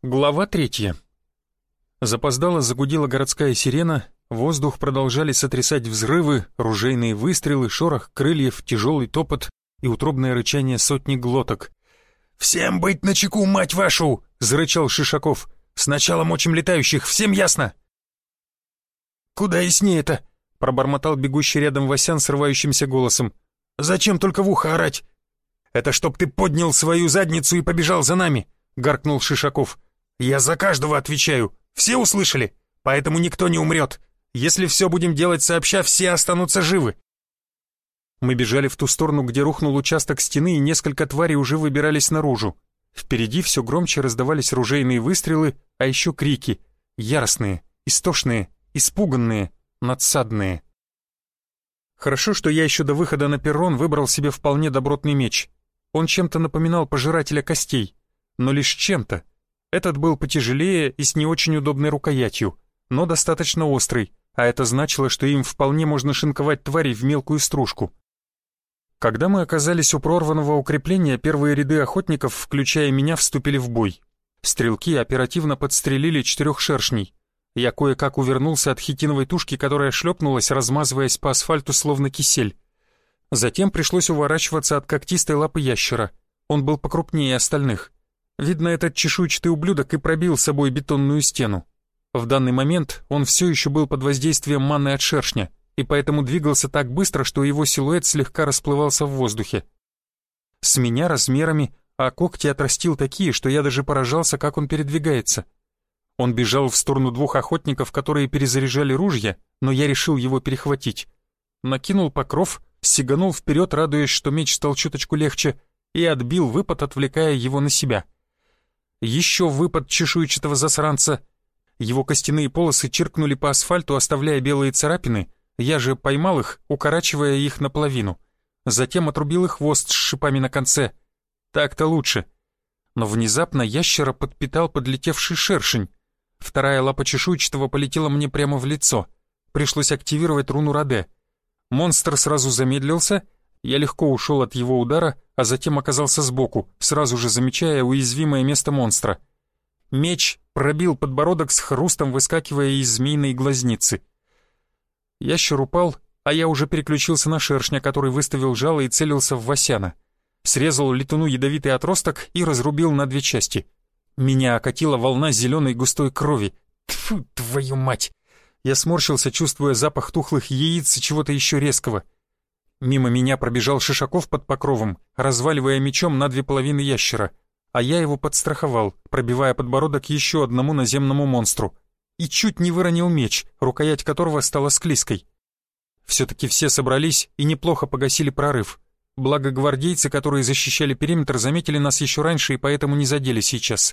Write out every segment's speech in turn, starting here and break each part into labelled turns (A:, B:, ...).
A: Глава 3. Запоздало загудела городская сирена, воздух продолжали сотрясать взрывы, ружейные выстрелы, шорох крыльев, тяжелый топот и утробное рычание сотни глоток. «Всем быть начеку, мать вашу!» — зарычал Шишаков. «Сначала мочим летающих, всем ясно?» «Куда яснее-то?» — пробормотал бегущий рядом Васян срывающимся голосом. «Зачем только в ухо орать?» «Это чтоб ты поднял свою задницу и побежал за нами!» — гаркнул Шишаков. «Я за каждого отвечаю. Все услышали? Поэтому никто не умрет. Если все будем делать сообща, все останутся живы». Мы бежали в ту сторону, где рухнул участок стены, и несколько тварей уже выбирались наружу. Впереди все громче раздавались ружейные выстрелы, а еще крики. Яростные, истошные, испуганные, надсадные. Хорошо, что я еще до выхода на перрон выбрал себе вполне добротный меч. Он чем-то напоминал пожирателя костей, но лишь чем-то. Этот был потяжелее и с не очень удобной рукоятью, но достаточно острый, а это значило, что им вполне можно шинковать тварей в мелкую стружку. Когда мы оказались у прорванного укрепления, первые ряды охотников, включая меня, вступили в бой. Стрелки оперативно подстрелили 4 шершней. Я кое-как увернулся от хитиновой тушки, которая шлепнулась, размазываясь по асфальту словно кисель. Затем пришлось уворачиваться от когтистой лапы ящера. Он был покрупнее остальных. Видно, этот чешуйчатый ублюдок и пробил собой бетонную стену. В данный момент он все еще был под воздействием маны от шершня, и поэтому двигался так быстро, что его силуэт слегка расплывался в воздухе. С меня размерами, а когти отрастил такие, что я даже поражался, как он передвигается. Он бежал в сторону 2 охотников, которые перезаряжали ружья, но я решил его перехватить. Накинул покров, сиганул вперед, радуясь, что меч стал чуточку легче, и отбил выпад, отвлекая его на себя. Еще выпад чешуйчатого засранца. Его костяные полосы чиркнули по асфальту, оставляя белые царапины. Я же поймал их, укорачивая их наполовину. Затем отрубил их хвост с шипами на конце. Так-то лучше. Но внезапно ящера подпитал подлетевший шершень. Вторая лапа чешуйчатого полетела мне прямо в лицо. Пришлось активировать руну Раде. Монстр сразу замедлился. Я легко ушел от его удара, а затем оказался сбоку, сразу же замечая уязвимое место монстра. Меч пробил подбородок с хрустом, выскакивая из змеиной глазницы. Ящер упал, а я уже переключился на шершня, который выставил жало и целился в Васяна. Срезал летуну ядовитый отросток и разрубил на 2 части. Меня окатила волна зеленой густой крови. Тьфу, твою мать! Я сморщился, чувствуя запах тухлых яиц и чего-то еще резкого. Мимо меня пробежал Шишаков под покровом, разваливая мечом на 2 половины ящера, а я его подстраховал, пробивая подбородок еще одному наземному монстру. И чуть не выронил меч, рукоять которого стала склизкой. Все-таки все собрались и неплохо погасили прорыв. Благо гвардейцы, которые защищали периметр, заметили нас еще раньше и поэтому не задели сейчас.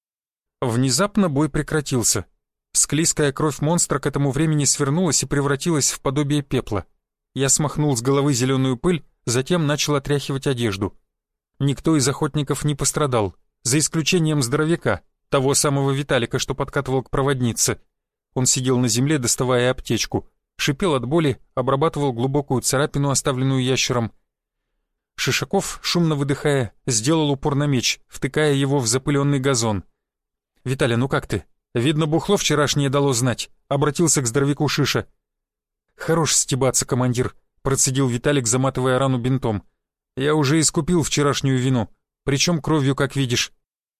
A: Внезапно бой прекратился. Склизкая кровь монстра к этому времени свернулась и превратилась в подобие пепла. Я смахнул с головы зеленую пыль, затем начал отряхивать одежду. Никто из охотников не пострадал, за исключением здоровяка, того самого Виталика, что подкатывал к проводнице. Он сидел на земле, доставая аптечку, шипел от боли, обрабатывал глубокую царапину, оставленную ящером. Шишаков, шумно выдыхая, сделал упор на меч, втыкая его в запыленный газон. «Виталя, ну как ты? Видно, бухло вчерашнее дало знать», — обратился к здоровяку Шиша. «Хорош стебаться, командир», — процедил Виталик, заматывая рану бинтом. «Я уже искупил вчерашнюю вину, причем кровью, как видишь».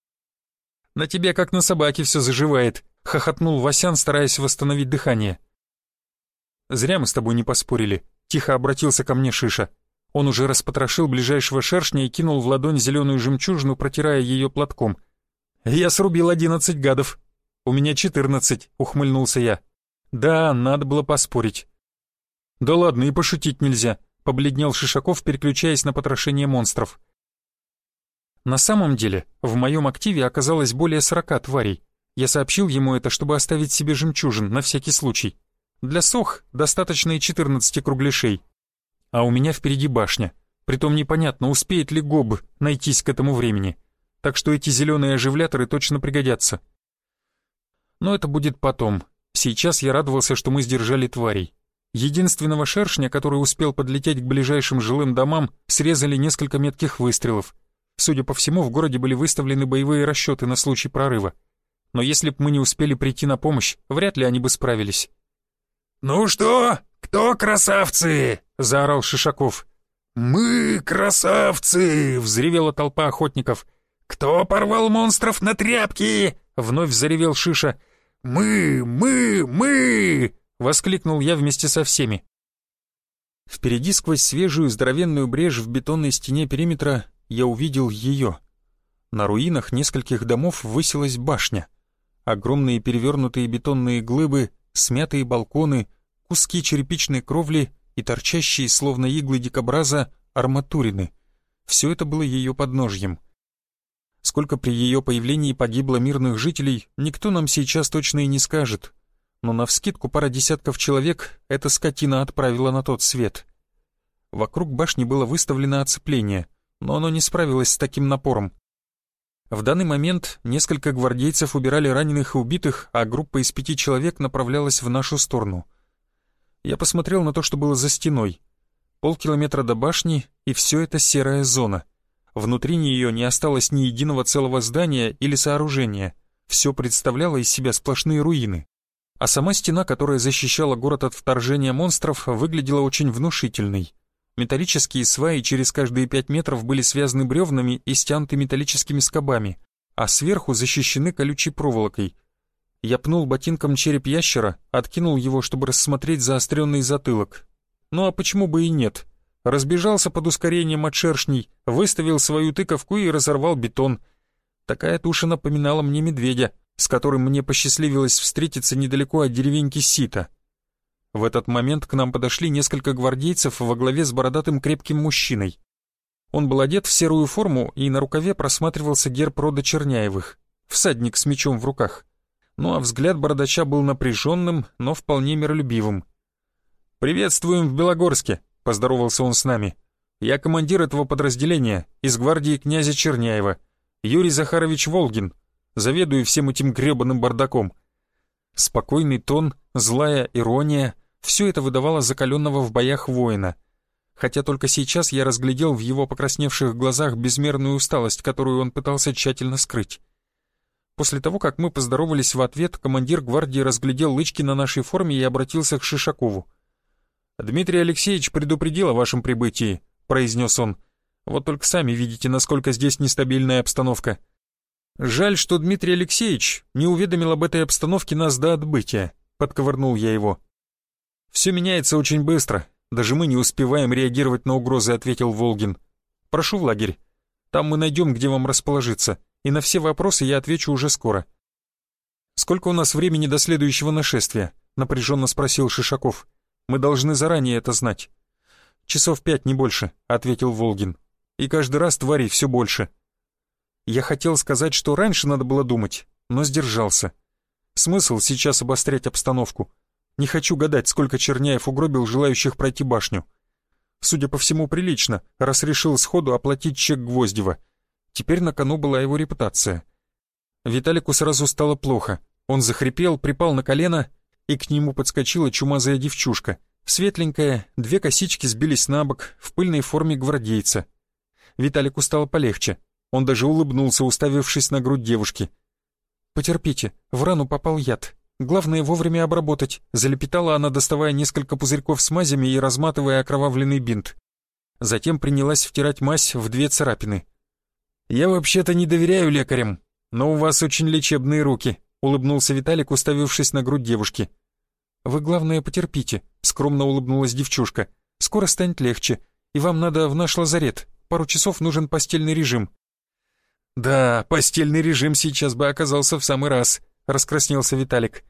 A: «На тебе, как на собаке, все заживает», — хохотнул Васян, стараясь восстановить дыхание. «Зря мы с тобой не поспорили», — тихо обратился ко мне Шиша. Он уже распотрошил ближайшего шершня и кинул в ладонь зеленую жемчужину, протирая ее платком. «Я срубил 11 гадов». «У меня 14», — ухмыльнулся я. «Да, надо было поспорить». «Да ладно, и пошутить нельзя», — побледнел Шишаков, переключаясь на потрошение монстров. На самом деле, в моем активе оказалось более 40 тварей. Я сообщил ему это, чтобы оставить себе жемчужин, на всякий случай. Для сох достаточно и 14 кругляшей. А у меня впереди башня. Притом непонятно, успеет ли Гоб найтись к этому времени. Так что эти зеленые оживляторы точно пригодятся. Но это будет потом. Сейчас я радовался, что мы сдержали тварей. Единственного шершня, который успел подлететь к ближайшим жилым домам, срезали несколько метких выстрелов. Судя по всему, в городе были выставлены боевые расчеты на случай прорыва. но если б мы не успели прийти на помощь, вряд ли они бы справились.
B: «Ну что, кто красавцы?» — заорал Шишаков. «Мы красавцы!» — взревела толпа охотников. «Кто порвал монстров на тряпки?» — вновь заревел Шиша. «Мы!» — воскликнул я вместе со всеми. Впереди, сквозь свежую здоровенную брешь в бетонной стене периметра, я увидел ее. На руинах нескольких домов высилась башня. Огромные перевернутые бетонные глыбы, смятые балконы, куски черепичной кровли и торчащие, словно иглы дикобраза, арматурины. Все это было ее подножьем. Сколько при ее появлении погибло мирных жителей, никто нам сейчас точно и не скажет. Но навскидку пара десятков человек эта скотина отправила на тот свет. Вокруг башни было выставлено оцепление, но оно не справилось с таким напором. В данный момент несколько гвардейцев убирали раненых и убитых, а группа из 5 человек направлялась в нашу сторону. Я посмотрел на то, что было за стеной. Полкилометра до башни, и все это серая зона. Внутри нее не осталось ни единого целого здания или сооружения. Все представляло из себя сплошные руины. А сама стена, которая защищала город от вторжения монстров, выглядела очень внушительной. Металлические сваи через каждые 5 метров были связаны бревнами и стянуты металлическими скобами, а сверху защищены колючей проволокой. Я пнул ботинком череп ящера, откинул его, чтобы рассмотреть заостренный затылок. Ну а почему бы и нет? Разбежался под ускорением от шершней, выставил свою тыковку и разорвал бетон. Такая туша напоминала мне медведя, с которым мне посчастливилось встретиться недалеко от деревеньки Сита. В этот момент к нам подошли несколько гвардейцев во главе с бородатым крепким мужчиной. Он был одет в серую форму, и на рукаве просматривался герб рода Черняевых, всадник с мечом в руках. Ну а взгляд бородача был напряженным, но вполне миролюбивым. «Приветствуем в Белогорске», — поздоровался он с нами. «Я командир этого подразделения, из гвардии князя Черняева, Юрий Захарович Волгин. Заведую всем этим гребаным бардаком». Спокойный тон, злая ирония — все это выдавало закаленного в боях воина. Хотя только сейчас я разглядел в его покрасневших глазах безмерную усталость, которую он пытался тщательно скрыть. После того, как мы поздоровались в ответ, командир гвардии разглядел лычки на нашей форме и обратился к Шишакову. «Дмитрий Алексеевич предупредил о вашем прибытии», — произнес он. «Вот только сами видите, насколько здесь нестабильная обстановка. Жаль, что Дмитрий Алексеевич не уведомил об этой обстановке нас до отбытия», — подковырнул я его. «Все меняется очень быстро, даже мы не успеваем реагировать на угрозы», — ответил Волгин. «Прошу в лагерь. Там мы найдем, где вам расположиться, и на все вопросы я отвечу уже скоро». «Сколько у нас времени до следующего нашествия?» — напряженно спросил Шишаков. «Мы должны заранее это знать». «Часов 5, не больше», — ответил Волгин. «И каждый раз тварей все больше». Я хотел сказать, что раньше надо было думать, но сдержался. Смысл сейчас обострять обстановку? Не хочу гадать, сколько Черняев угробил желающих пройти башню. Судя по всему, прилично, раз решил сходу оплатить чек Гвоздева. Теперь на кону была его репутация. Виталику сразу стало плохо. Он захрипел, припал на колено, и к нему подскочила чумазая девчушка. Светленькая, 2 косички сбились на бок, в пыльной форме гвардейца. Виталику стало полегче. Он даже улыбнулся, уставившись на грудь девушки. «Потерпите, в рану попал яд. Главное вовремя обработать», — залепетала она, доставая несколько пузырьков с мазями и разматывая окровавленный бинт. Затем принялась втирать мазь в 2 царапины. «Я вообще-то не доверяю лекарям, но у вас очень лечебные руки», — улыбнулся Виталик, уставившись на грудь девушки. «Вы, главное, потерпите», — скромно улыбнулась девчушка. «Скоро станет легче, и вам надо в наш лазарет. Пару часов нужен постельный режим». «Да, постельный режим сейчас бы оказался в самый раз», — раскраснелся Виталик.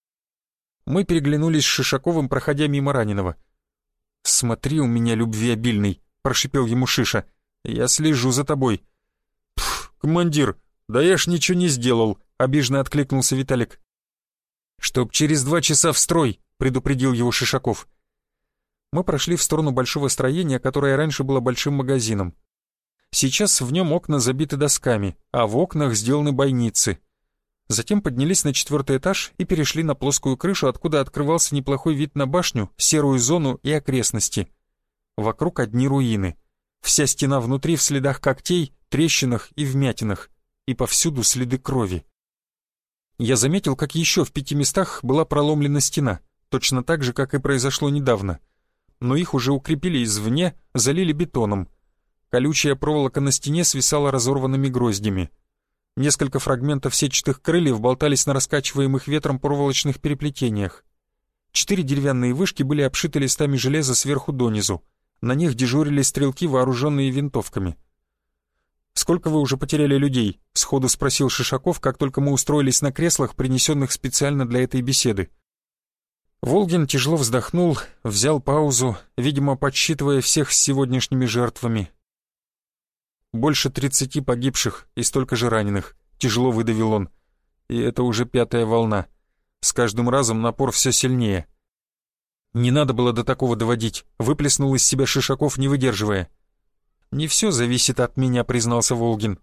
B: Мы переглянулись с Шишаковым, проходя мимо раненого. «Смотри у меня, любвеобильный», — прошипел ему Шиша. «Я слежу за тобой». «Пф, командир, да я ж ничего не сделал», — обиженно откликнулся Виталик. «Чтоб через 2 часа в строй», — предупредил его Шишаков. Мы прошли в сторону большого строения, которое раньше было большим магазином. Сейчас в нем окна забиты досками, а в окнах сделаны бойницы. Затем поднялись на 4-й этаж и перешли на плоскую крышу, откуда открывался неплохой вид на башню, серую зону и окрестности. Вокруг одни руины. Вся стена внутри в следах когтей, трещинах и вмятинах. И повсюду следы крови. Я заметил, как еще в 5 местах была проломлена стена, точно так же, как и произошло недавно. Но их уже укрепили извне, залили бетоном. Колючая проволока на стене свисала разорванными гроздями. Несколько фрагментов сетчатых крыльев болтались на раскачиваемых ветром проволочных переплетениях. 4 деревянные вышки были обшиты листами железа сверху донизу. На них дежурили стрелки, вооруженные винтовками. «Сколько вы уже потеряли людей?» — сходу спросил Шишаков, как только мы устроились на креслах, принесенных специально для этой беседы. Волгин тяжело вздохнул, взял паузу, видимо, подсчитывая всех с сегодняшними жертвами. «Больше 30 погибших и столько же раненых», — тяжело выдавил он. «И это уже 5-я волна. С каждым разом напор все сильнее». «Не надо было до такого доводить», — выплеснул из себя Шишаков, не выдерживая. «Не все зависит от меня», — признался Волгин.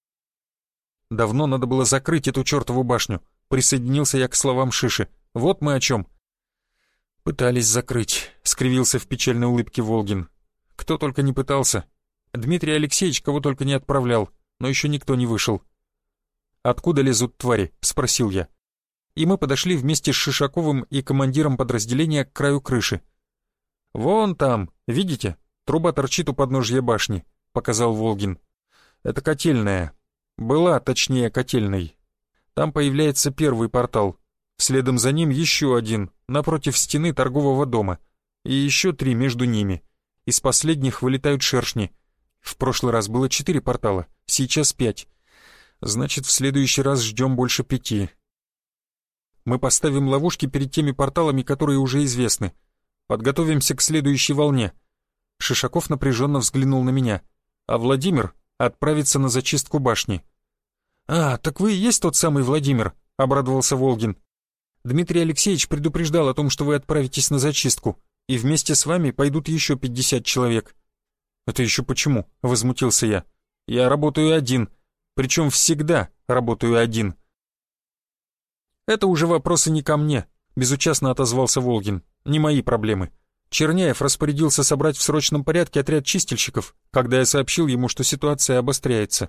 B: «Давно надо было закрыть эту чертову башню», — присоединился я к словам Шиши. «Вот мы о чем». «Пытались закрыть», — скривился в печальной улыбке Волгин. «Кто только не пытался. Дмитрий Алексеевич кого только не отправлял, но еще никто не вышел». «Откуда лезут твари?» — спросил я. И мы подошли вместе с Шишаковым и командиром подразделения к краю крыши. «Вон там, видите? Труба торчит у подножья башни», — показал Волгин. «Это котельная. Была, точнее, котельной. Там появляется первый портал. Следом за ним еще один, напротив стены торгового дома. И еще 3 между ними. Из последних вылетают шершни. В прошлый раз было 4 портала, сейчас 5. Значит, в следующий раз ждем больше 5. Мы поставим ловушки перед теми порталами, которые уже известны. Подготовимся к следующей волне». Шишаков напряженно взглянул на меня, а Владимир отправится на зачистку башни. «А, так вы и есть тот самый Владимир», — обрадовался Волгин. «Дмитрий Алексеевич предупреждал о том, что вы отправитесь на зачистку, и вместе с вами пойдут еще 50 человек». «Это еще почему?» — возмутился я. «Я работаю один, причем всегда работаю один». «Это уже вопросы не ко мне», — безучастно отозвался Волгин. «Не мои проблемы. Черняев распорядился собрать в срочном порядке отряд чистильщиков, когда я сообщил ему, что ситуация обостряется».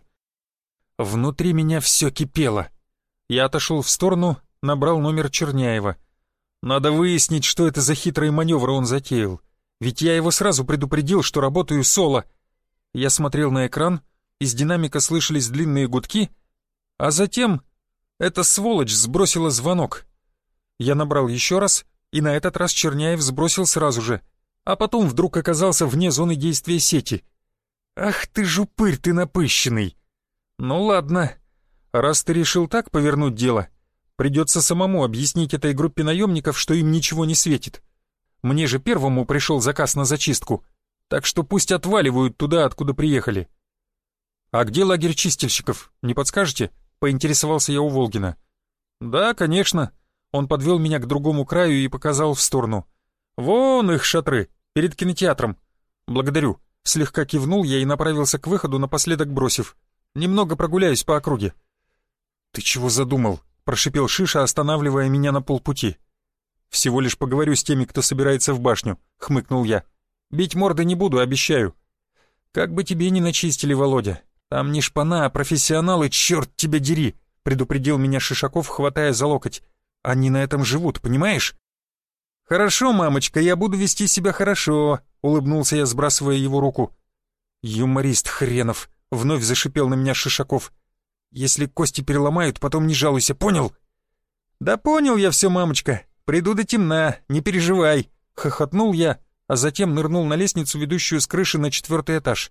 B: Внутри меня все кипело. Я отошел в сторону, набрал номер Черняева. Надо выяснить, что это за хитрые маневры он затеял. Ведь я его сразу предупредил, что работаю соло. Я смотрел на экран, из динамика слышались длинные гудки, а затем эта сволочь сбросила звонок. Я набрал еще раз, и на этот раз Черняев сбросил сразу же, а потом вдруг оказался вне зоны действия сети. «Ах ты жупырь ты напыщенный!» «Ну ладно, раз ты решил так повернуть дело, придется самому объяснить этой группе наемников, что им ничего не светит. Мне же первому пришел заказ на зачистку, так что пусть отваливают туда, откуда приехали». «А где лагерь чистильщиков, не подскажете?» — поинтересовался я у Волгина. «Да, конечно». Он подвел меня к другому краю и показал в сторону. «Вон их шатры, перед кинотеатром». «Благодарю». Слегка кивнул я и направился к выходу, напоследок бросив: «Немного прогуляюсь по округе». «Ты чего задумал?» — прошипел Шиша, останавливая меня на полпути. «Всего лишь поговорю с теми, кто собирается в башню», — хмыкнул я. «Бить морды не буду, обещаю». «Как бы тебе ни начистили, Володя. Там не шпана, а профессионалы, черт тебя дери», — предупредил меня Шишаков, хватая за локоть. «Они на этом живут, понимаешь?» «Хорошо, мамочка, я буду вести себя хорошо», — улыбнулся я, сбрасывая его руку. «Юморист хренов», — вновь зашипел на меня Шишаков. «Если кости переломают, потом не жалуйся, понял?» «Да понял я все, мамочка. Приду до темна, не переживай», — хохотнул я, а затем нырнул на лестницу, ведущую с крыши на 4-й этаж.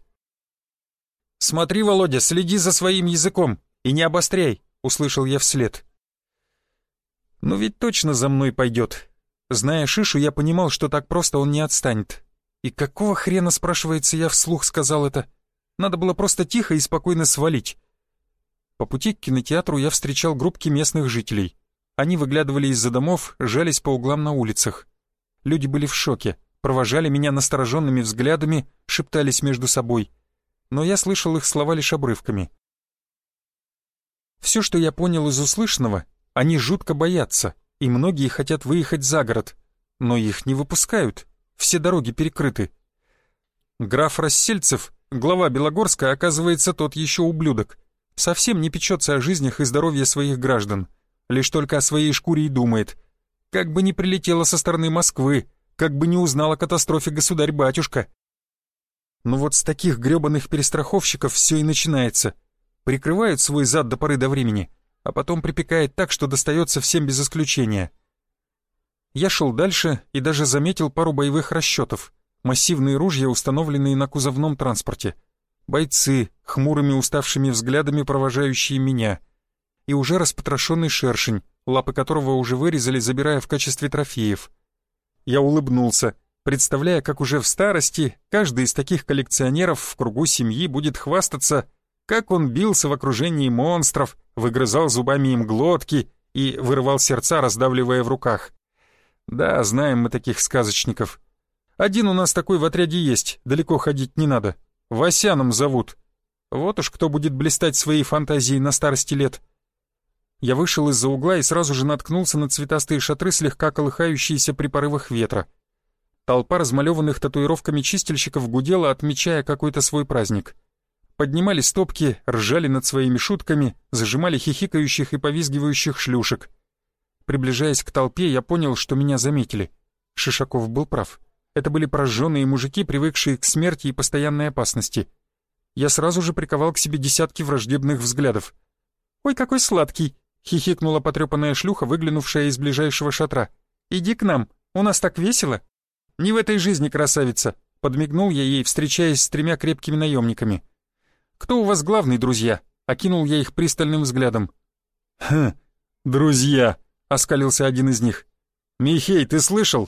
B: «Смотри, Володя, следи за своим языком и не обостряй», — услышал я вслед. «Ну ведь точно за мной пойдет». Зная Шишу, я понимал, что так просто он не отстанет. И какого хрена, спрашивается, я вслух сказал это? Надо было просто тихо и спокойно свалить. По пути к кинотеатру я встречал группки местных жителей. Они выглядывали из-за домов, жались по углам на улицах. Люди были в шоке, провожали меня настороженными взглядами, шептались между собой. Но я слышал их слова лишь обрывками. Все, что я понял из услышанного, они жутко боятся, и многие хотят выехать за город, но их не выпускают, все дороги перекрыты. Граф Рассельцев, глава Белогорска, оказывается, тот еще ублюдок. Совсем не печется о жизнях и здоровье своих граждан. лишь только о своей шкуре и думает. Как бы не прилетела со стороны Москвы, как бы не узнал о катастрофе государь-батюшка. Но вот с таких грёбаных перестраховщиков все и начинается. Прикрывают свой зад до поры до времени, а потом припекает так, что достается всем без исключения. Я шел дальше и даже заметил пару боевых расчетов. Массивные ружья, установленные на кузовном транспорте. Бойцы, хмурыми уставшими взглядами провожающие меня. И уже распотрошенный шершень, лапы которого уже вырезали, забирая в качестве трофеев. Я улыбнулся, представляя, как уже в старости каждый из таких коллекционеров в кругу семьи будет хвастаться, как он бился в окружении монстров, выгрызал зубами им глотки и вырывал сердца, раздавливая в руках. Да, знаем мы таких сказочников. Один у нас такой в отряде есть, далеко ходить не надо. Васяном зовут. Вот уж кто будет блистать своей фантазией на старости лет. Я вышел из-за угла и сразу же наткнулся на цветастые шатры, слегка колыхающиеся при порывах ветра. Толпа размалеванных татуировками чистильщиков гудела, отмечая какой-то свой праздник. Поднимали стопки, ржали над своими шутками, зажимали хихикающих и повизгивающих шлюшек. Приближаясь к толпе, я понял, что меня заметили. Шишаков был прав. Это были прожженные мужики, привыкшие к смерти и постоянной опасности. Я сразу же приковал к себе десятки враждебных взглядов. «Ой, какой сладкий!» — хихикнула потрепанная шлюха, выглянувшая из ближайшего шатра. «Иди к нам, у нас так весело!» «Не в этой жизни, красавица!» — подмигнул я ей, встречаясь с 3 крепкими наемниками. «Кто у вас главный, друзья?» — окинул я их пристальным взглядом. «Хм, друзья!» — оскалился один из них. «Михей, ты слышал?»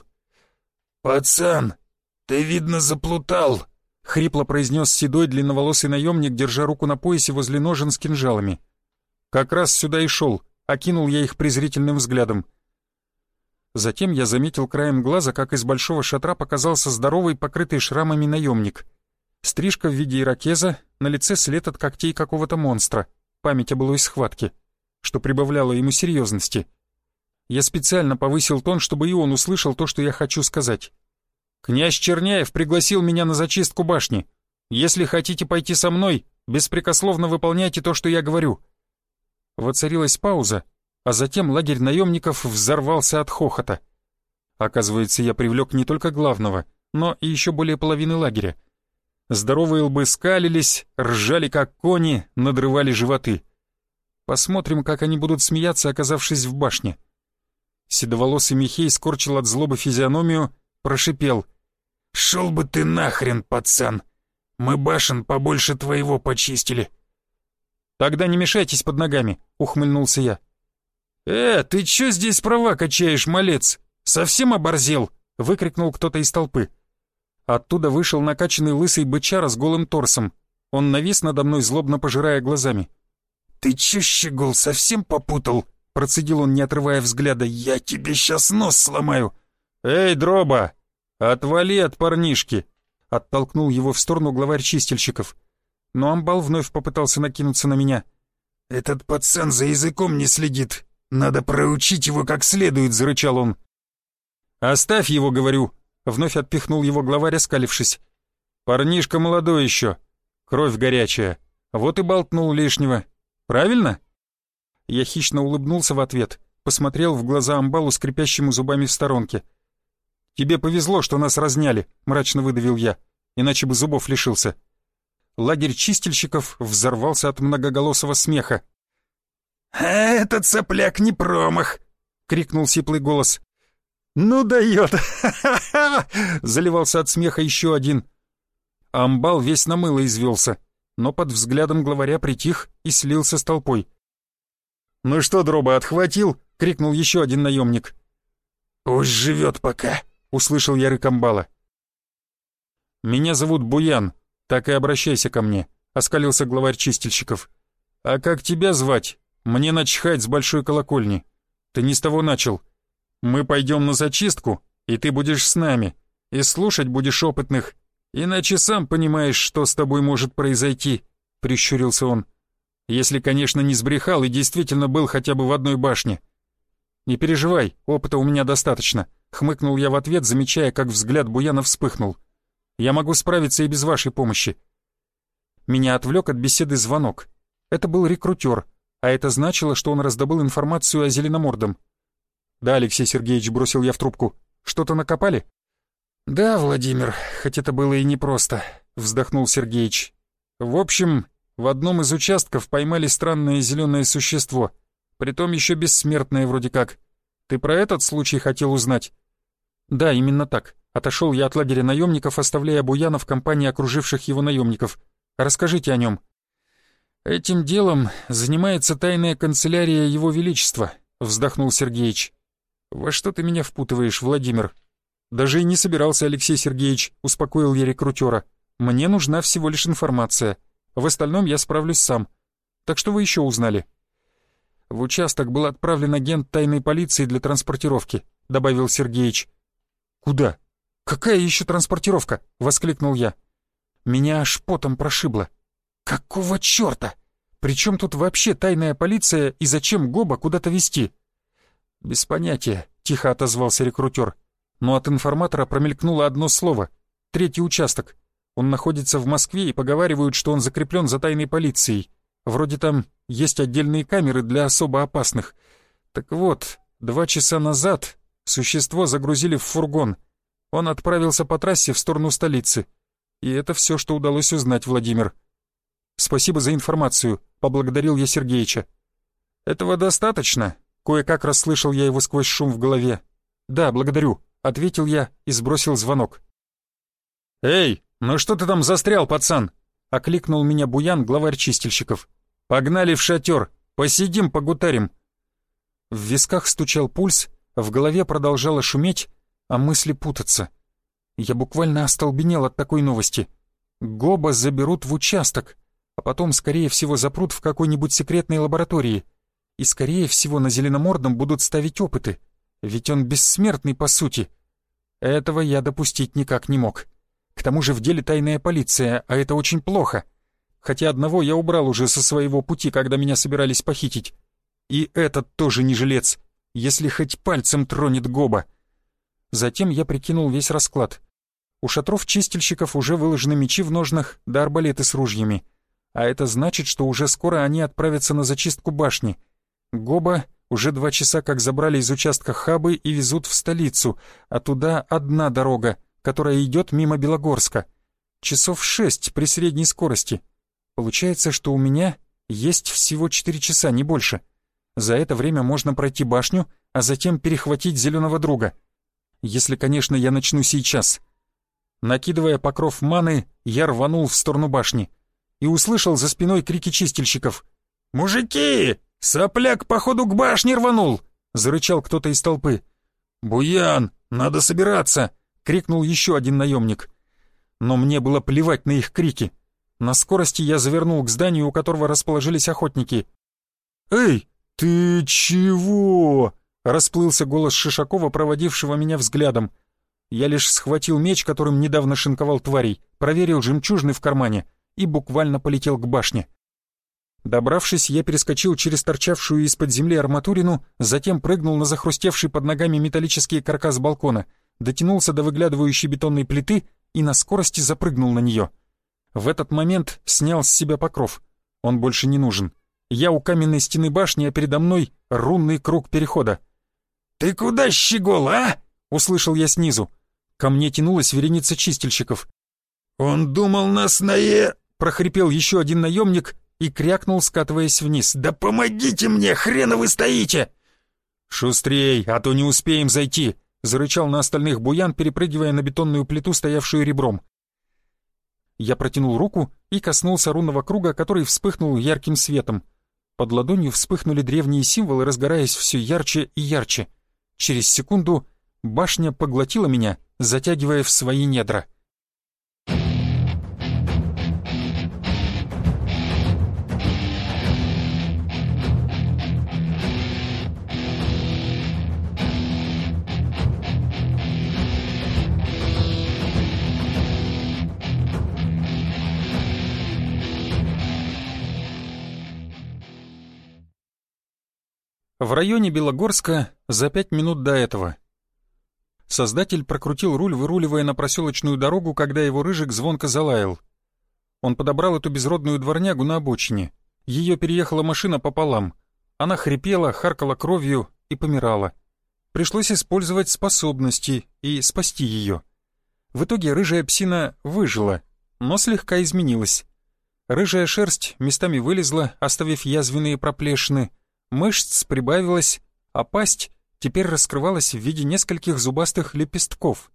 C: «Пацан, ты, видно, заплутал», — хрипло произнес седой длинноволосый наемник, держа руку на поясе возле ножен с кинжалами.
B: «Как раз сюда и шел», — окинул я их презрительным взглядом. Затем я заметил краем глаза, как из большого шатра показался здоровый, покрытый шрамами наемник. Стрижка в виде ирокеза, на лице след от когтей какого-то монстра, память о былой схватке, что прибавляло ему серьезности. Я специально повысил тон, чтобы и он услышал то, что я хочу сказать. «Князь Черняев пригласил меня на зачистку башни. Если хотите пойти со мной, беспрекословно выполняйте то, что я говорю». Воцарилась пауза, а затем лагерь наемников взорвался от хохота. Оказывается, я привлек не только главного, но и еще более половины лагеря. Здоровые лбы скалились, ржали как кони, надрывали животы. Посмотрим, как они будут смеяться, оказавшись в башне. Седоволосый Михей скорчил от злобы физиономию, прошипел.
C: «Шел бы ты нахрен, пацан! Мы башен побольше твоего почистили!»
B: «Тогда не мешайтесь под ногами», — ухмыльнулся я.
C: Ты чё здесь права качаешь, малец? Совсем оборзел?» — выкрикнул кто-то из толпы.
B: Оттуда вышел накачанный лысый бычара с голым торсом. Он навис надо мной, злобно пожирая глазами.
C: «Ты чё, щегол, совсем попутал?» — процедил он, не отрывая взгляда. «Я тебе сейчас нос сломаю!»
B: «Эй, дроба, отвали от парнишки!» — оттолкнул его в сторону главарь чистильщиков. Но амбал вновь попытался накинуться на меня.
C: «Этот пацан за языком не следит. Надо проучить его как следует», — зарычал он.
B: «Оставь его, говорю!» — вновь отпихнул его главарь, оскалившись. «Парнишка молодой еще, кровь горячая, вот и болтнул лишнего. Правильно?» Я хищно улыбнулся в ответ, посмотрел в глаза амбалу, скрипящему зубами в сторонке. «Тебе повезло, что нас разняли», — мрачно выдавил я, иначе бы зубов лишился. Лагерь чистильщиков взорвался от многоголосого смеха.
C: «Этот сопляк не промах!» — крикнул сиплый голос.
B: «Ну дает! Ха-ха-ха!» — заливался от смеха еще один. Амбал весь на мыло извелся, но под взглядом главаря притих и слился с толпой. «Ну что, дроба, отхватил?» — крикнул еще один наемник.
C: «Пусть живет пока!» —
B: услышал я рык амбала. «Меня зовут Буян, так и обращайся ко мне», — оскалился главарь чистильщиков. «А как тебя звать? Мне начхать с большой колокольни. Ты не с того начал. Мы пойдем на зачистку, и ты будешь с нами, и слушать будешь опытных, иначе сам понимаешь, что с тобой может произойти», — прищурился он. «Если, конечно, не сбрехал и действительно был хотя бы в одной башне». «Не переживай, опыта у меня достаточно», — хмыкнул я в ответ, замечая, как взгляд Буяна вспыхнул. «Я могу справиться и без вашей помощи». Меня отвлек от беседы звонок. Это был рекрутер, а это значило, что он раздобыл информацию о Зеленомордом. «Да, Алексей Сергеевич», — бросил я в трубку. «Что-то накопали?» «Да, Владимир, хоть это было и непросто», — вздохнул Сергеич. «В общем, в одном из участков поймали странное зеленое существо, притом еще бессмертное вроде как. Ты про этот случай хотел узнать?» «Да, именно так. Отошел я от лагеря наемников, оставляя Буяна в компании окруживших его наемников. Расскажите о нем». «Этим делом занимается тайная канцелярия Его Величества», — вздохнул Сергеич. «Во что ты меня впутываешь, Владимир?» «Даже и не собирался, Алексей Сергеевич», — успокоил я рекрутера. «Мне нужна всего лишь информация. В остальном я справлюсь сам. Так что вы еще узнали?» «В участок был отправлен агент тайной полиции для транспортировки», — добавил Сергеич. «Куда? Какая еще транспортировка?» — воскликнул я. Меня аж потом прошибло. «Какого черта? Причем тут вообще тайная полиция и зачем Гоба куда-то везти?» «Без понятия», — тихо отозвался рекрутер. Но от информатора промелькнуло одно слово. «Третий участок. Он находится в Москве и поговаривают, что он закреплен за тайной полицией. Вроде там есть отдельные камеры для особо опасных. Так вот, 2 часа назад существо загрузили в фургон. Он отправился по трассе в сторону столицы. И это все, что удалось узнать, Владимир». «Спасибо за информацию», — поблагодарил я Сергеича. «Этого достаточно?» — кое-как расслышал я его сквозь шум в голове. «Да, благодарю», — ответил я и сбросил звонок. «Эй, ну что ты там застрял, пацан?» — окликнул меня Буян, главарь чистильщиков. «Погнали в шатер, посидим, погутарим». В висках стучал пульс, в голове продолжало шуметь, а мысли путаться. Я буквально остолбенел от такой новости. Гоба заберут в участок, а потом, скорее всего, запрут в какой-нибудь секретной лаборатории. И, скорее всего, на Зеленомордом будут ставить опыты, ведь он бессмертный по сути. Этого я допустить никак не мог. К тому же в деле тайная полиция, а это очень плохо. Хотя одного я убрал уже со своего пути, когда меня собирались похитить. И этот тоже не жилец, если хоть пальцем тронет Гоба. Затем я прикинул весь расклад. У шатров чистильщиков уже выложены мечи в ножнах да арбалеты с ружьями. А это значит, что уже скоро они отправятся на зачистку башни. Гоба уже 2 часа как забрали из участка Хабы и везут в столицу, а туда одна дорога, которая идет мимо Белогорска. Часов 6 при средней скорости. Получается, что у меня есть всего 4 часа, не больше. За это время можно пройти башню, а затем перехватить зеленого друга. Если, конечно, я начну сейчас. Накидывая покров маны, я рванул в сторону башни и услышал за спиной крики чистильщиков. «Мужики! Сопляк, походу, к башне рванул!» — зарычал кто-то из толпы. «Буян, надо собираться!» — крикнул еще один наемник. Но мне было плевать на их крики. На скорости я завернул к зданию, у которого расположились охотники. «Эй, ты чего?» — расплылся голос Шишакова, проводившего меня взглядом. Я лишь схватил меч, которым недавно шинковал тварей, проверил жемчужины в кармане и буквально полетел к башне. Добравшись, я перескочил через торчавшую из-под земли арматурину, затем прыгнул на захрустевший под ногами металлический каркас балкона, дотянулся до выглядывающей бетонной плиты и на скорости запрыгнул на нее. В этот момент снял с себя покров. Он больше не нужен. Я у каменной стены башни, а передо мной рунный круг перехода. «Ты куда, щегол, а?» — услышал я снизу. Ко мне тянулась вереница чистильщиков. «Он думал нас прохрипел еще один наемник и крякнул, скатываясь вниз. «Да помогите мне, хрена вы стоите!» «Шустрей, а то не успеем зайти!» — зарычал на остальных Буян, перепрыгивая на бетонную плиту, стоявшую ребром. Я протянул руку и коснулся рунного круга, который вспыхнул ярким светом. Под ладонью вспыхнули древние символы, разгораясь все ярче и ярче. Через секунду башня поглотила меня, затягивая в свои недра. В районе Белогорска за 5 минут до этого. Создатель прокрутил руль, выруливая на проселочную дорогу, когда его рыжик звонко залаял. Он подобрал эту безродную дворнягу на обочине. Ее переехала машина пополам. Она хрипела, харкала кровью и помирала. Пришлось использовать способности и спасти ее. В итоге рыжая псина выжила, но слегка изменилась. Рыжая шерсть местами вылезла, оставив язвенные проплешины, мышц прибавилось, а пасть теперь раскрывалась в виде нескольких зубастых лепестков.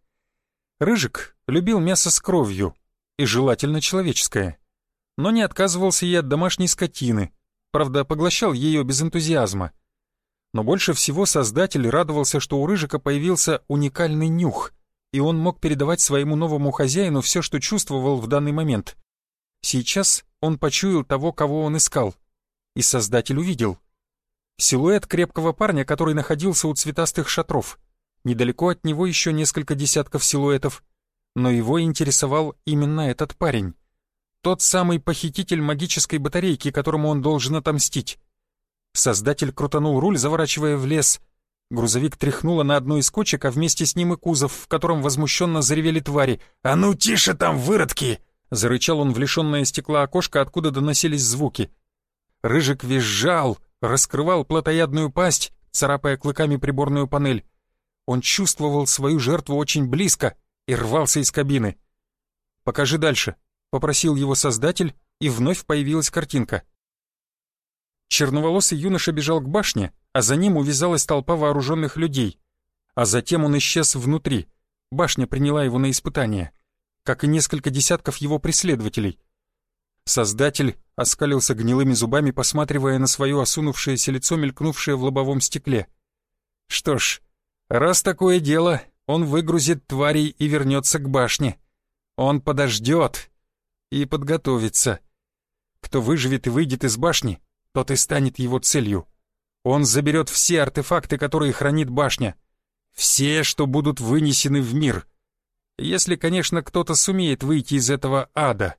B: Рыжик любил мясо с кровью, и желательно человеческое, но не отказывался и от домашней скотины, правда, поглощал ее без энтузиазма. Но больше всего создатель радовался, что у Рыжика появился уникальный нюх, и он мог передавать своему новому хозяину все, что чувствовал в данный момент. Сейчас он почуял того, кого он искал, и создатель увидел силуэт крепкого парня, который находился у цветастых шатров. Недалеко от него еще несколько десятков силуэтов, но его интересовал именно этот парень. Тот самый похититель магической батарейки, которому он должен отомстить. Создатель крутанул руль, заворачивая в лес. Грузовик тряхнуло на одной из кочек, а вместе с ним и кузов, в котором возмущенно заревели твари. «А ну тише там, выродки!» Зарычал он в лишенное стекла окошко, откуда доносились звуки. Рыжик визжал, раскрывал плотоядную пасть, царапая клыками приборную панель. Он чувствовал свою жертву очень близко и рвался из кабины. «Покажи дальше», — попросил его создатель, и вновь появилась картинка. Черноволосый юноша бежал к башне, а за ним увязалась толпа вооруженных людей. А затем он исчез внутри. Башня приняла его на испытание, как и несколько десятков его преследователей. Создатель оскалился гнилыми зубами, посматривая на свое осунувшееся лицо, мелькнувшее в лобовом стекле. Что ж, раз такое дело, он выгрузит тварей и вернется к башне. Он подождет и подготовится. Кто выживет и выйдет из башни, тот и станет его целью. Он заберет все артефакты, которые хранит башня. Все, что будут вынесены в мир. Если, конечно, кто-то сумеет выйти из этого ада.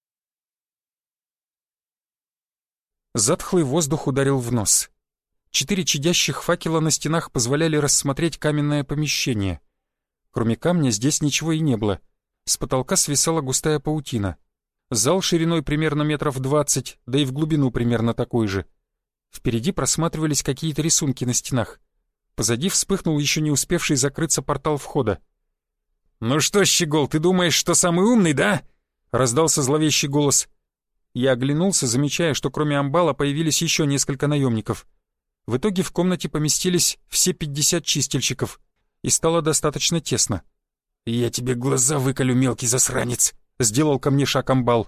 B: Затхлый воздух ударил в нос. 4 чадящих факела на стенах позволяли рассмотреть каменное помещение. Кроме камня здесь ничего и не было. С потолка свисала густая паутина. Зал шириной примерно метров 20, да и в глубину примерно такой же. Впереди просматривались какие-то рисунки на стенах. Позади вспыхнул еще не успевший закрыться портал входа. «Ну что, щегол, ты думаешь, что самый умный, да?» — раздался зловещий голос. Я оглянулся, замечая, что кроме амбала появились еще несколько наемников. В итоге в комнате поместились все 50 чистильщиков, и стало достаточно тесно. «Я тебе глаза выколю, мелкий засранец!» — сделал ко мне шаг амбал.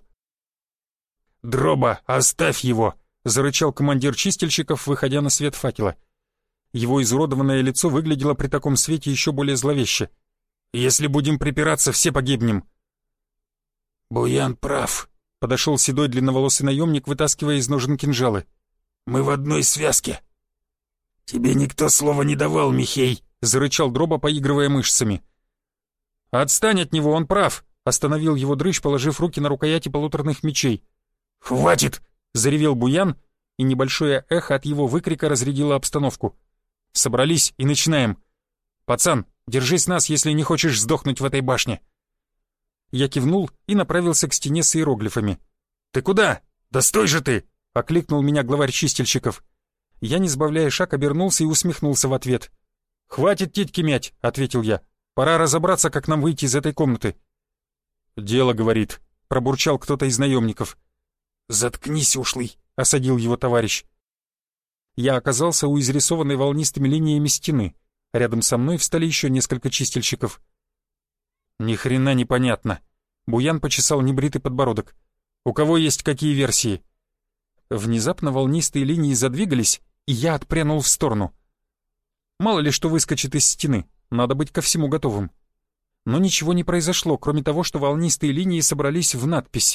B: «Дроба, оставь его!» — зарычал командир чистильщиков, выходя на свет факела. Его изуродованное лицо выглядело при таком свете еще более зловеще. «Если будем припираться, все погибнем!» «Буян прав», — подошел седой длинноволосый наемник, вытаскивая из ножен кинжалы. «Мы в одной связке». «Тебе никто слова не давал, Михей», — зарычал Дроба, поигрывая мышцами. «Отстань от него, он прав», — остановил его дрыщ, положив руки на рукояти полуторных мечей. «Хватит!» — заревел Буян, и небольшое эхо от его выкрика разрядило обстановку. «Собрались и начинаем. Пацан, держись нас, если не хочешь сдохнуть в этой башне». Я кивнул и направился к стене с иероглифами. «Ты куда? Да стой же ты!» — окликнул меня главарь чистильщиков. Я, не сбавляя шаг, обернулся и усмехнулся в ответ. «Хватит титьки мять», — ответил я. «Пора разобраться, как нам выйти из этой комнаты». «Дело, — говорит», — пробурчал кто-то из наемников. «Заткнись, ушлый», — осадил его товарищ. Я оказался у изрисованной волнистыми линиями стены. Рядом со мной встали еще несколько чистильщиков. «Ни хрена непонятно». Буян почесал небритый подбородок. «У кого есть какие версии?» Внезапно волнистые линии задвигались, и я отпрянул в сторону. Мало ли что выскочит из стены, надо быть ко всему готовым. Но ничего не произошло, кроме того, что волнистые линии собрались в надпись.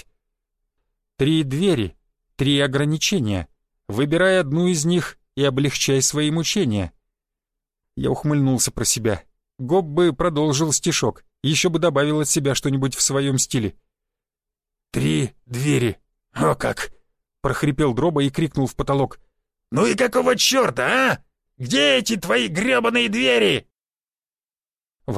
B: 3 двери, 3 ограничения. Выбирай одну из них и облегчай свои мучения. Я ухмыльнулся про себя. Гоб бы продолжил стишок, еще бы добавил от себя что-нибудь в своем стиле. 3 двери. О как! Прохрипел Дроба и крикнул в потолок. «Ну и какого черта, а? Где эти твои гребаные двери?»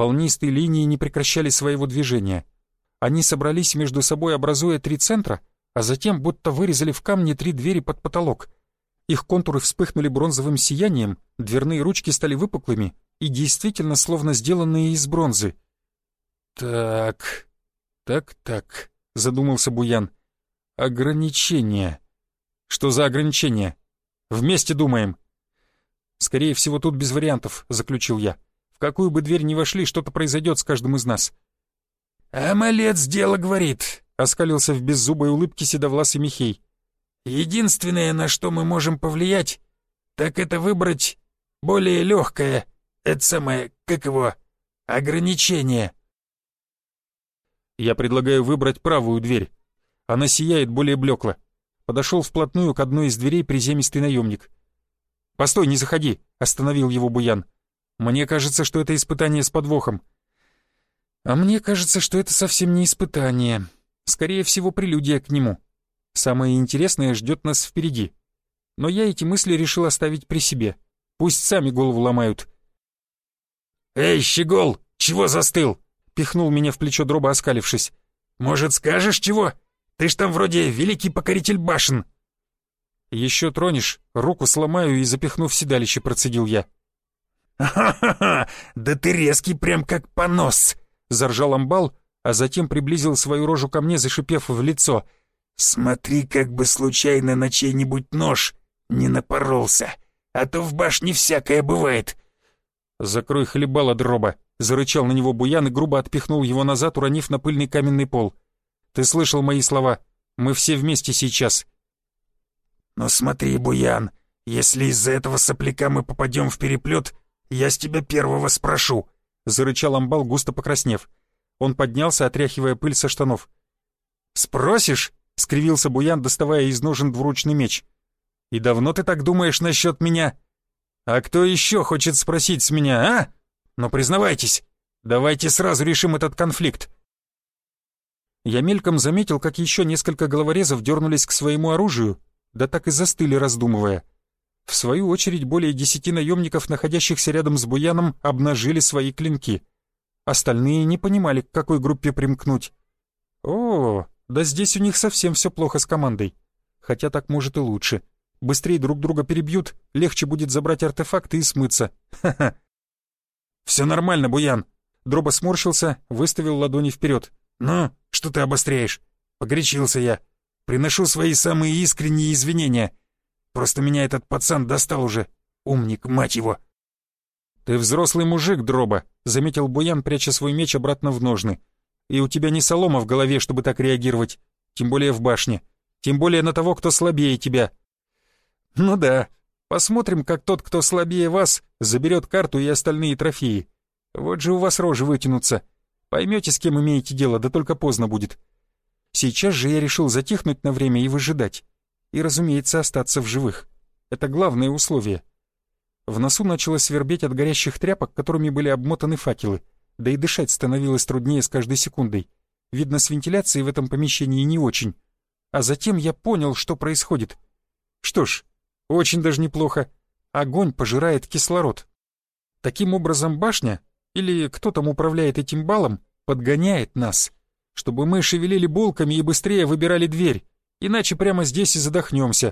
B: Волнистые линии не прекращали своего движения. Они собрались между собой, образуя 3 центра, а затем будто вырезали в камне 3 двери под потолок. Их контуры вспыхнули бронзовым сиянием, дверные ручки стали выпуклыми и действительно словно сделанные из бронзы. «Так, задумался Буян. «Ограничения. Что за ограничения? Вместе думаем». «Скорее всего, тут без вариантов», — заключил я. «В какую бы дверь ни вошли, что-то произойдет с каждым из нас».
C: «А малец дело говорит», — оскалился в беззубой улыбке седовласый Михей. «Единственное, на что мы можем повлиять, так это выбрать более легкое, это самое, как его, ограничение».
B: «Я предлагаю выбрать правую дверь. Она сияет более блекло». Подошел вплотную к одной из дверей приземистый наемник. «Постой, не заходи», — остановил его Буян. «Мне кажется, что это испытание с подвохом». «А мне кажется, что это совсем не испытание. Скорее всего, прелюдия к нему. Самое интересное ждет нас впереди. Но я эти мысли решил оставить при себе. Пусть сами голову ломают».
C: «Эй, щегол, чего застыл?»
B: — пихнул меня в плечо Дроба, оскалившись.
C: «Может, скажешь чего? Ты ж там вроде великий покоритель башен».
B: «Еще тронешь, руку сломаю и запихну в седалище», — процедил я.
C: «Ха-ха-ха! Да ты резкий прям как понос!»
B: — заржал амбал, а затем приблизил свою рожу ко мне, зашипев в лицо.
C: «Смотри, как бы случайно на чей-нибудь нож не напоролся, а то в башне всякое бывает».
B: «Закрой хлебало, Дроба», — зарычал на него Буян и грубо отпихнул его назад, уронив на пыльный каменный пол. «Ты слышал мои слова? Мы все вместе сейчас».
C: «Но смотри, Буян, если из-за этого сопляка мы попадем в переплет, я с тебя первого спрошу», —
B: зарычал амбал, густо покраснев. Он поднялся, отряхивая пыль со штанов. «Спросишь?» — скривился Буян, доставая из ножен двуручный меч. «И давно ты так думаешь насчет меня? А кто еще хочет спросить с меня, а? Ну признавайтесь, давайте сразу решим этот конфликт». Я мельком заметил, как еще несколько головорезов дернулись к своему оружию, да так и застыли, раздумывая. В свою очередь, более 10 наемников, находящихся рядом с Буяном, обнажили свои клинки. Остальные не понимали, к какой группе примкнуть. О, да здесь у них совсем все плохо с командой. Хотя так может и лучше. Быстрее друг друга перебьют, легче будет забрать артефакты и смыться. Ха-ха. «Все нормально, Буян». Дроба сморщился, выставил ладони вперед.
C: «Ну, что ты обостряешь? Погорячился я. Приношу свои самые искренние извинения. Просто меня этот пацан достал уже. Умник, мать его».
B: «Ты взрослый мужик, Дроба», — заметил Буян, пряча свой меч обратно в ножны. «И у тебя не солома в голове, чтобы так реагировать. Тем более в башне. Тем более на того, кто слабее тебя». «Ну да. Посмотрим, как тот, кто слабее вас, заберет карту и остальные трофеи. Вот же у вас рожи вытянутся. Поймете, с кем имеете дело, да только поздно будет». Сейчас же я решил затихнуть на время и выжидать. И, разумеется, остаться в живых. Это главное условие. В носу начало свербеть от горящих тряпок, которыми были обмотаны факелы. Да и дышать становилось труднее с каждой секундой. Видно, с вентиляцией в этом помещении не очень. А затем я понял, что происходит. Что ж, очень даже неплохо. Огонь пожирает кислород. Таким образом, башня, или кто там управляет этим балом, подгоняет нас, чтобы мы шевелили булками и быстрее выбирали дверь, иначе прямо здесь и задохнемся.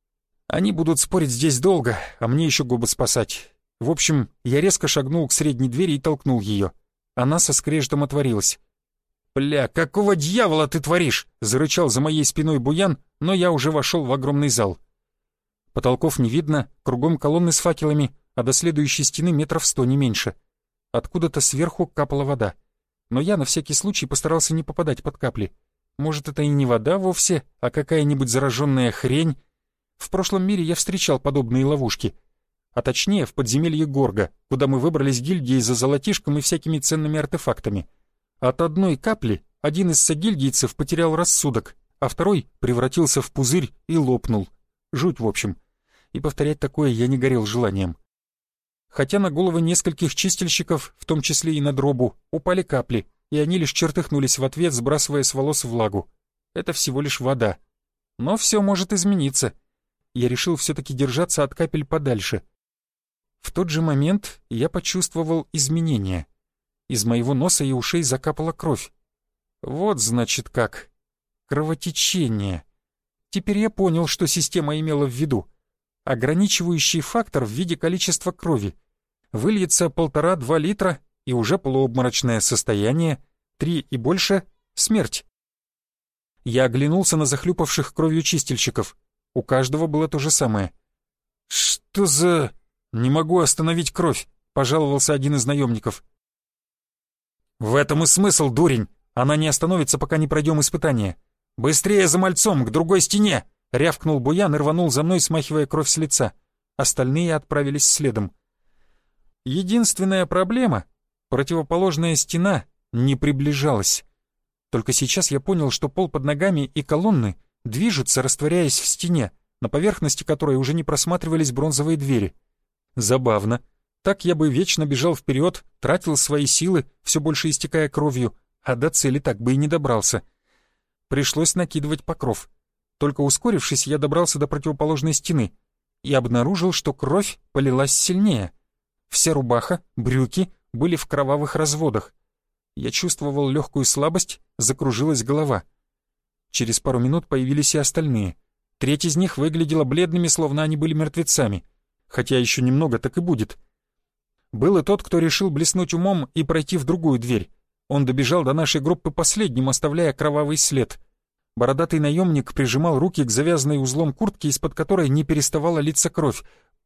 B: Они будут спорить здесь долго, а мне еще губы спасать. В общем, я резко шагнул к средней двери и толкнул ее. Она со скрежетом отворилась. «Бля, какого дьявола ты творишь?» — зарычал за моей спиной Буян, но я уже вошел в огромный зал. Потолков не видно, кругом колонны с факелами, а до следующей стены 100 метров не меньше. Откуда-то сверху капала вода. Но я на всякий случай постарался не попадать под капли. Может, это и не вода вовсе, а какая-нибудь зараженная хрень. В прошлом мире я встречал подобные ловушки. А точнее, в подземелье Горга, куда мы выбрались гильдией за золотишком и всякими ценными артефактами. От одной капли один из согильдийцев потерял рассудок, а второй превратился в пузырь и лопнул. Жуть, в общем. И повторять такое я не горел желанием. Хотя на головы нескольких чистильщиков, в том числе и на Дробу, упали капли, и они лишь чертыхнулись в ответ, сбрасывая с волос влагу. Это всего лишь вода. Но все может измениться. Я решил все-таки держаться от капель подальше. В тот же момент я почувствовал изменения. Из моего носа и ушей закапала кровь. Вот значит как. Кровотечение. Теперь я понял, что система имела в виду. Ограничивающий фактор в виде количества крови. Выльется 1,5-2 литра, и уже полуобморочное состояние, 3 и больше — смерть. Я оглянулся на захлюпавших кровью чистильщиков. У каждого было то же самое. «Что за... Не могу остановить кровь», — пожаловался один из наемников. «В этом и смысл, дурень. Она не остановится, пока не пройдем испытание. Быстрее за мальцом, к другой стене!» — рявкнул Буян и рванул за мной, смахивая кровь с лица. Остальные отправились следом. Единственная проблема — противоположная стена не приближалась. Только сейчас я понял, что пол под ногами и колонны движутся, растворяясь в стене, на поверхности которой уже не просматривались бронзовые двери. Забавно. Так я бы вечно бежал вперед, тратил свои силы, все больше истекая кровью, а до цели так бы и не добрался. Пришлось накидывать покров. Только ускорившись, я добрался до противоположной стены и обнаружил, что кровь полилась сильнее. Вся рубаха, брюки были в кровавых разводах. Я чувствовал легкую слабость, закружилась голова. Через пару минут появились и остальные. Треть из них выглядела бледными, словно они были мертвецами. Хотя еще немного так и будет. Был и тот, кто решил блеснуть умом и пройти в другую дверь. Он добежал до нашей группы последним, оставляя кровавый след. Бородатый наемник прижимал руки к завязанной узлом куртке, из-под которой не переставала литься кровь.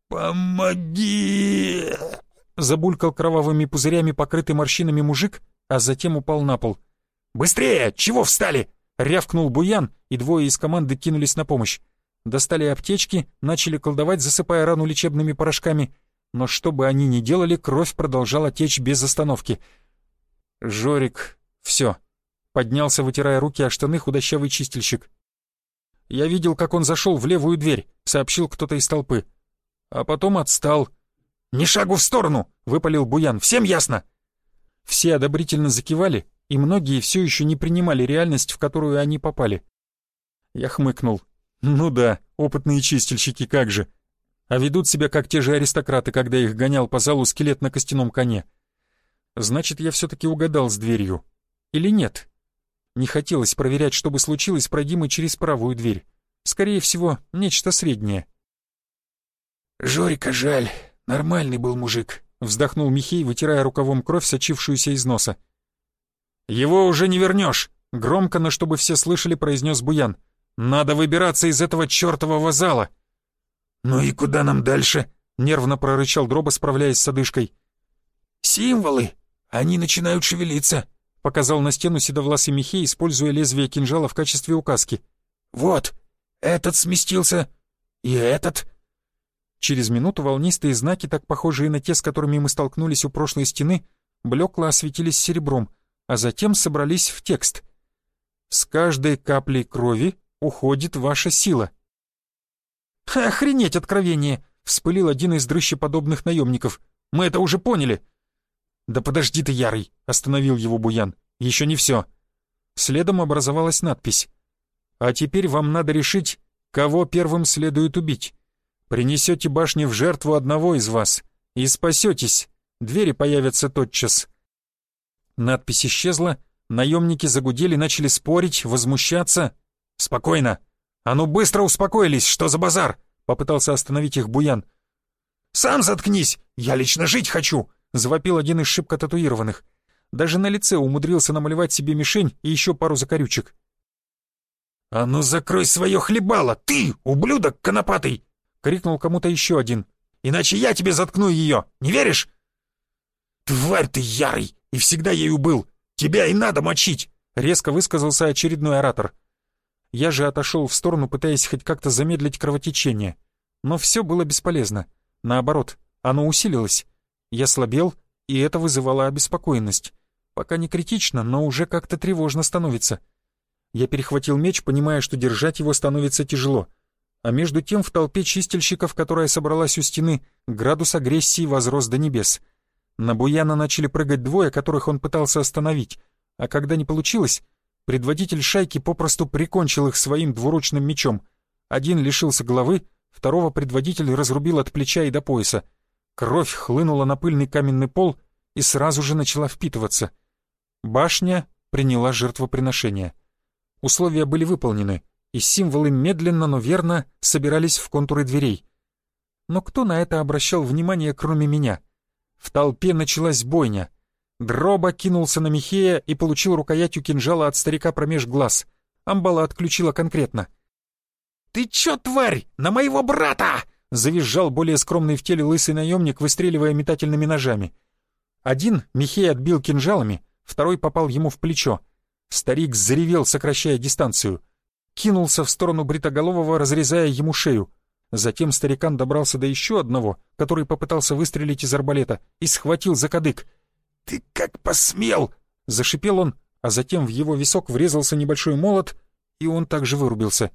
B: «Помоги!» — забулькал кровавыми пузырями покрытый морщинами мужик, а затем упал на пол. «Быстрее! Чего встали?» — рявкнул Буян, и двое из команды кинулись на помощь. Достали аптечки, начали колдовать, засыпая рану лечебными порошками. Но что бы они ни делали, кровь продолжала течь без остановки. «Жорик, все!» — поднялся, вытирая руки о штаны, худощавый чистильщик. «Я видел, как он зашел в левую дверь», — сообщил кто-то из толпы. А потом отстал. «Ни шагу в сторону!» — выпалил Буян. «Всем ясно?» Все одобрительно закивали, и многие все еще не принимали реальность, в которую они попали. Я хмыкнул. «Ну да, опытные чистильщики, как же. А ведут себя, как те же аристократы, когда их гонял по залу скелет на костяном коне. Значит, я все-таки угадал с дверью. Или нет? Не хотелось проверять, что бы случилось, пройди мы через правую дверь. Скорее всего, нечто среднее». «Жорика жаль, нормальный был мужик», — вздохнул Михей, вытирая рукавом кровь, сочившуюся из носа. «Его уже не вернешь», — громко, но чтобы все слышали, произнес Буян. «Надо выбираться из этого чертового зала». «Ну и куда нам дальше?» — нервно прорычал Дроба, справляясь с одышкой. «Символы! Они начинают шевелиться», — показал на стену седовласый Михей, используя лезвие кинжала в качестве указки. «Вот, этот сместился, и этот...» Через минуту волнистые знаки, так похожие на те, с которыми мы столкнулись у прошлой стены, блекло осветились серебром, а затем собрались в текст. «С каждой каплей крови уходит ваша сила». «Охренеть откровение!» — вспылил один из дрыщеподобных наемников. «Мы это уже поняли!» «Да подожди ты, Ярый!» — остановил его Буян. «Еще не все!» Следом образовалась надпись. «А теперь вам надо решить, кого первым следует убить. Принесете башню в жертву одного из вас и спасетесь. Двери появятся тотчас». Надпись исчезла, наемники загудели, начали спорить, возмущаться. «Спокойно! А ну быстро успокоились, что за базар?» — попытался остановить их Буян. «Сам заткнись! Я лично жить хочу!» — завопил один из шибко татуированных. Даже на лице умудрился намалевать себе мишень и еще пару закорючек. «А ну закрой свое хлебало, ты, ублюдок конопатый!» — крикнул кому-то еще один. «Иначе я тебе заткну ее, не веришь?» «Тварь ты ярый, и всегда ею был! Тебя и надо мочить!» — резко высказался очередной оратор. Я же отошел в сторону, пытаясь хоть как-то замедлить кровотечение. Но все было бесполезно. Наоборот, оно усилилось. Я слабел, и это вызывало обеспокоенность. Пока не критично, но уже как-то тревожно становится. Я перехватил меч, понимая, что держать его становится тяжело. А между тем в толпе чистильщиков, которая собралась у стены, градус агрессии возрос до небес. На Буяна начали прыгать двое, которых он пытался остановить. А когда не получилось, предводитель шайки попросту прикончил их своим двуручным мечом. Один лишился головы, второго предводитель разрубил от плеча и до пояса. Кровь хлынула на пыльный каменный пол и сразу же начала впитываться. Башня приняла жертвоприношение. Условия были выполнены, и символы медленно, но верно собирались в контуры дверей. Но кто на это обращал внимание, кроме меня? В толпе началась бойня. Дроба кинулся на Михея и получил рукоятью кинжала от старика промеж глаз. Амбала отключила конкретно. «Ты чё, тварь, на моего брата?» — завизжал более скромный в теле лысый наемник, выстреливая метательными ножами. Один Михей отбил кинжалами, второй попал ему в плечо. Старик заревел, сокращая дистанцию. Кинулся в сторону бритоголового, разрезая ему шею. Затем старикан добрался до еще одного, который попытался выстрелить из арбалета, и схватил за кадык. «Ты как посмел!» — зашипел он, а затем в его висок врезался небольшой молот, и он также вырубился.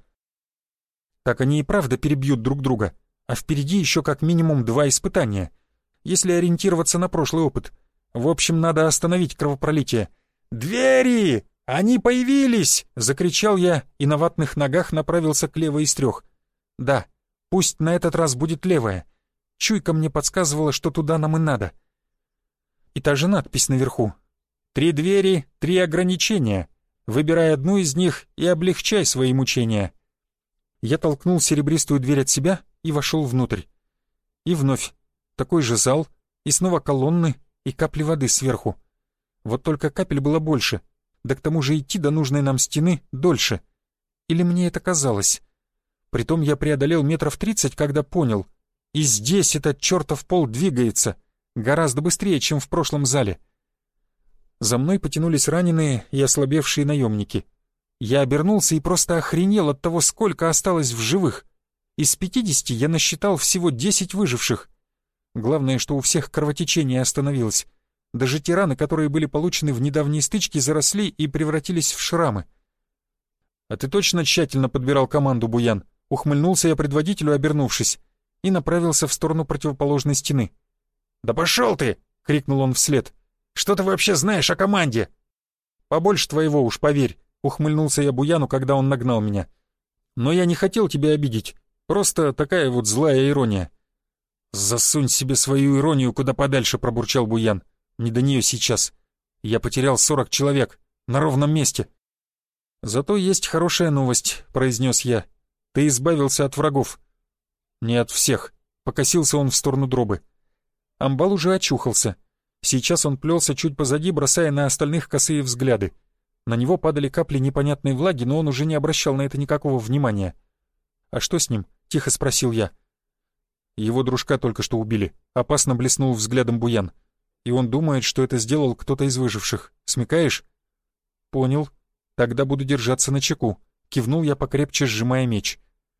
B: Так они и правда перебьют друг друга, а впереди еще как минимум 2 испытания, если ориентироваться на прошлый опыт. В общем, надо остановить кровопролитие. «Двери! Они появились!» — закричал я и на ватных ногах направился к левой из 3. Да, пусть на этот раз будет левая. Чуйка мне подсказывала, что туда нам и надо. И та же надпись наверху. 3 двери, 3 ограничения. Выбирай одну из них и облегчай свои мучения. Я толкнул серебристую дверь от себя и вошел внутрь. И вновь такой же зал, и снова колонны, и капли воды сверху. Вот только капель было больше, да к тому же идти до нужной нам стены дольше. Или мне это казалось? Притом я преодолел 30 метров, когда понял. И здесь этот чертов пол двигается, гораздо быстрее, чем в прошлом зале. За мной потянулись раненые и ослабевшие наемники. Я обернулся и просто охренел от того, сколько осталось в живых. Из 50 я насчитал всего 10 выживших. Главное, что у всех кровотечение остановилось. Даже те раны, которые были получены в недавней стычке, заросли и превратились в шрамы. «А ты точно тщательно подбирал команду, Буян?» Ухмыльнулся я предводителю, обернувшись, и направился в сторону противоположной стены. «Да пошел ты!» — крикнул он вслед. «Что ты вообще знаешь о команде?» «Побольше твоего уж, поверь», — ухмыльнулся я Буяну, когда он нагнал меня. «Но я не хотел тебя обидеть. Просто такая вот злая ирония». «Засунь себе свою иронию куда подальше», — пробурчал Буян. «Не до нее сейчас. Я потерял 40 человек. На ровном месте». «Зато есть хорошая новость», — произнес я. «Ты избавился от врагов». «Не от всех», — покосился он в сторону Дробы. Амбал уже очухался. Сейчас он плелся чуть позади, бросая на остальных косые взгляды. На него падали капли непонятной влаги, но он уже не обращал на это никакого внимания. «А что с ним?» — тихо спросил я. «Его дружка только что убили», — опасно блеснул взглядом Буян. «И он думает, что это сделал кто-то из выживших. Смекаешь?» «Понял. Тогда буду держаться начеку», — кивнул я, покрепче сжимая меч.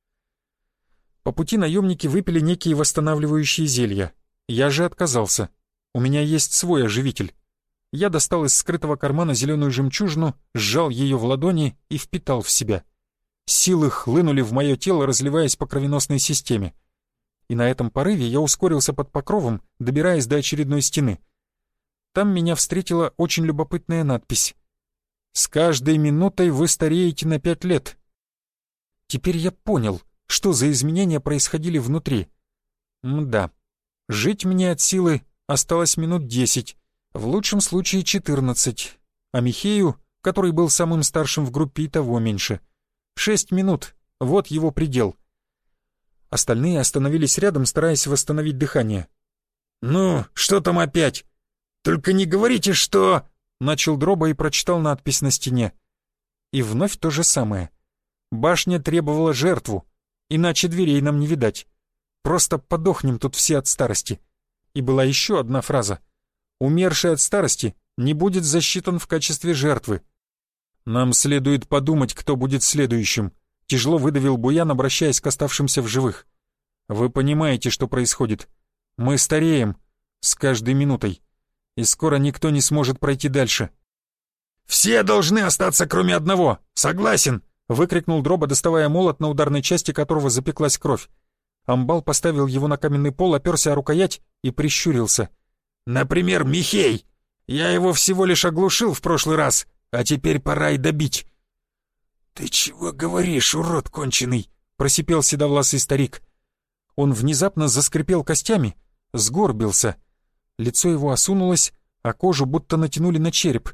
B: По пути наемники выпили некие восстанавливающие зелья. Я же отказался. У меня есть свой оживитель. Я достал из скрытого кармана зеленую жемчужину, сжал ее в ладони и впитал в себя. Силы хлынули в мое тело, разливаясь по кровеносной системе. И на этом порыве я ускорился под покровом, добираясь до очередной стены. Там меня встретила очень любопытная надпись. «С каждой минутой вы стареете на 5 лет». Теперь я понял, что за изменения происходили внутри. Мда. Жить мне от силы осталось минут 10, в лучшем случае 14, а Михею, который был самым старшим в группе, и того меньше. 6 минут, вот его предел. Остальные остановились рядом, стараясь восстановить дыхание. «Ну, что там опять? Только не говорите, что...» Начал Дроба и прочитал надпись на стене. И вновь то же самое. Башня требовала жертву, иначе дверей нам не видать. Просто подохнем тут все от старости. И была еще одна фраза. Умерший от старости не будет засчитан в качестве жертвы. Нам следует подумать, кто будет следующим. Тяжело выдавил Буян, обращаясь к оставшимся в живых. Вы понимаете, что происходит. Мы стареем с каждой минутой. И скоро никто не сможет пройти дальше. «Все должны остаться, кроме одного! Согласен!» — выкрикнул Дроба, доставая молот, на ударной части которого запеклась кровь. Амбал поставил его на каменный пол, оперся о рукоять и прищурился. «Например, Михей! Я его всего лишь оглушил в прошлый раз, а теперь пора и добить!» «Ты чего говоришь, урод конченый?» — просипел седовласый старик. Он внезапно заскрипел костями, сгорбился. Лицо его осунулось, а кожу будто натянули на череп.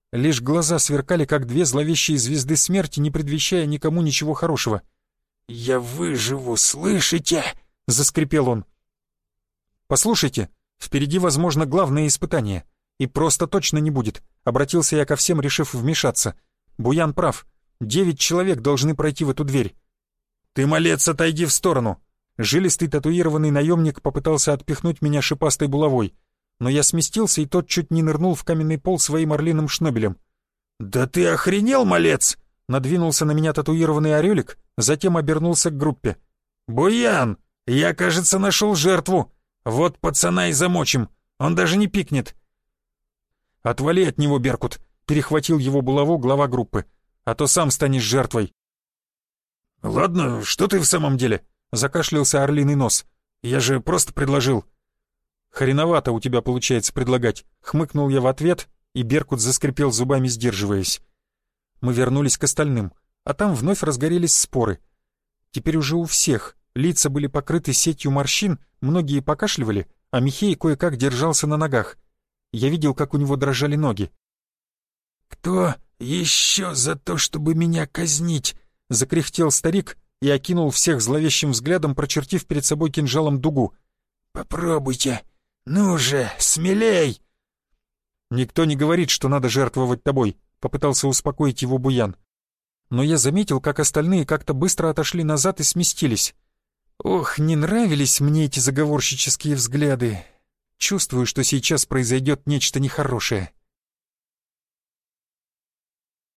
B: Лишь глаза сверкали, как две зловещие звезды смерти, не предвещая никому ничего хорошего.
C: «Я выживу, слышите?» — заскрипел он.
B: «Послушайте, впереди, возможно, главное испытание. И просто точно не будет», — обратился я ко всем, решив вмешаться. «Буян прав. 9 человек должны пройти в эту дверь».
C: «Ты, малец, отойди в сторону!»
B: Жилистый татуированный наемник попытался отпихнуть меня шипастой булавой, но я сместился, и тот чуть не нырнул в каменный пол своим орлиным шнобелем.
C: «Да ты охренел, малец!»
B: Надвинулся на меня татуированный орелик, затем обернулся к группе.
C: «Буян, я, кажется, нашел жертву. Вот пацана и замочим, он даже не пикнет».
B: «Отвали от него, Беркут», — перехватил его булаву глава группы, «а то сам станешь жертвой».
C: «Ладно, что ты в самом деле?» — закашлялся орлиный нос. «Я же просто предложил».
B: «Хреновато у тебя получается предлагать», — хмыкнул я в ответ, и Беркут заскрипел зубами, сдерживаясь. Мы вернулись к остальным, а там вновь разгорелись споры. Теперь уже у всех лица были покрыты сетью морщин, многие покашливали, а Михей кое-как держался на ногах. Я видел, как у него дрожали ноги.
C: «Кто еще за то, чтобы меня казнить?»
B: — закряхтел старик и окинул всех зловещим взглядом, прочертив перед собой кинжалом дугу.
C: «Попробуйте! Ну же, смелей!»
B: «Никто не говорит, что надо жертвовать тобой», — попытался успокоить его Буян. Но я заметил, как остальные как-то быстро отошли назад и сместились. Ох, не нравились мне эти заговорщические взгляды. Чувствую, что сейчас произойдет нечто нехорошее.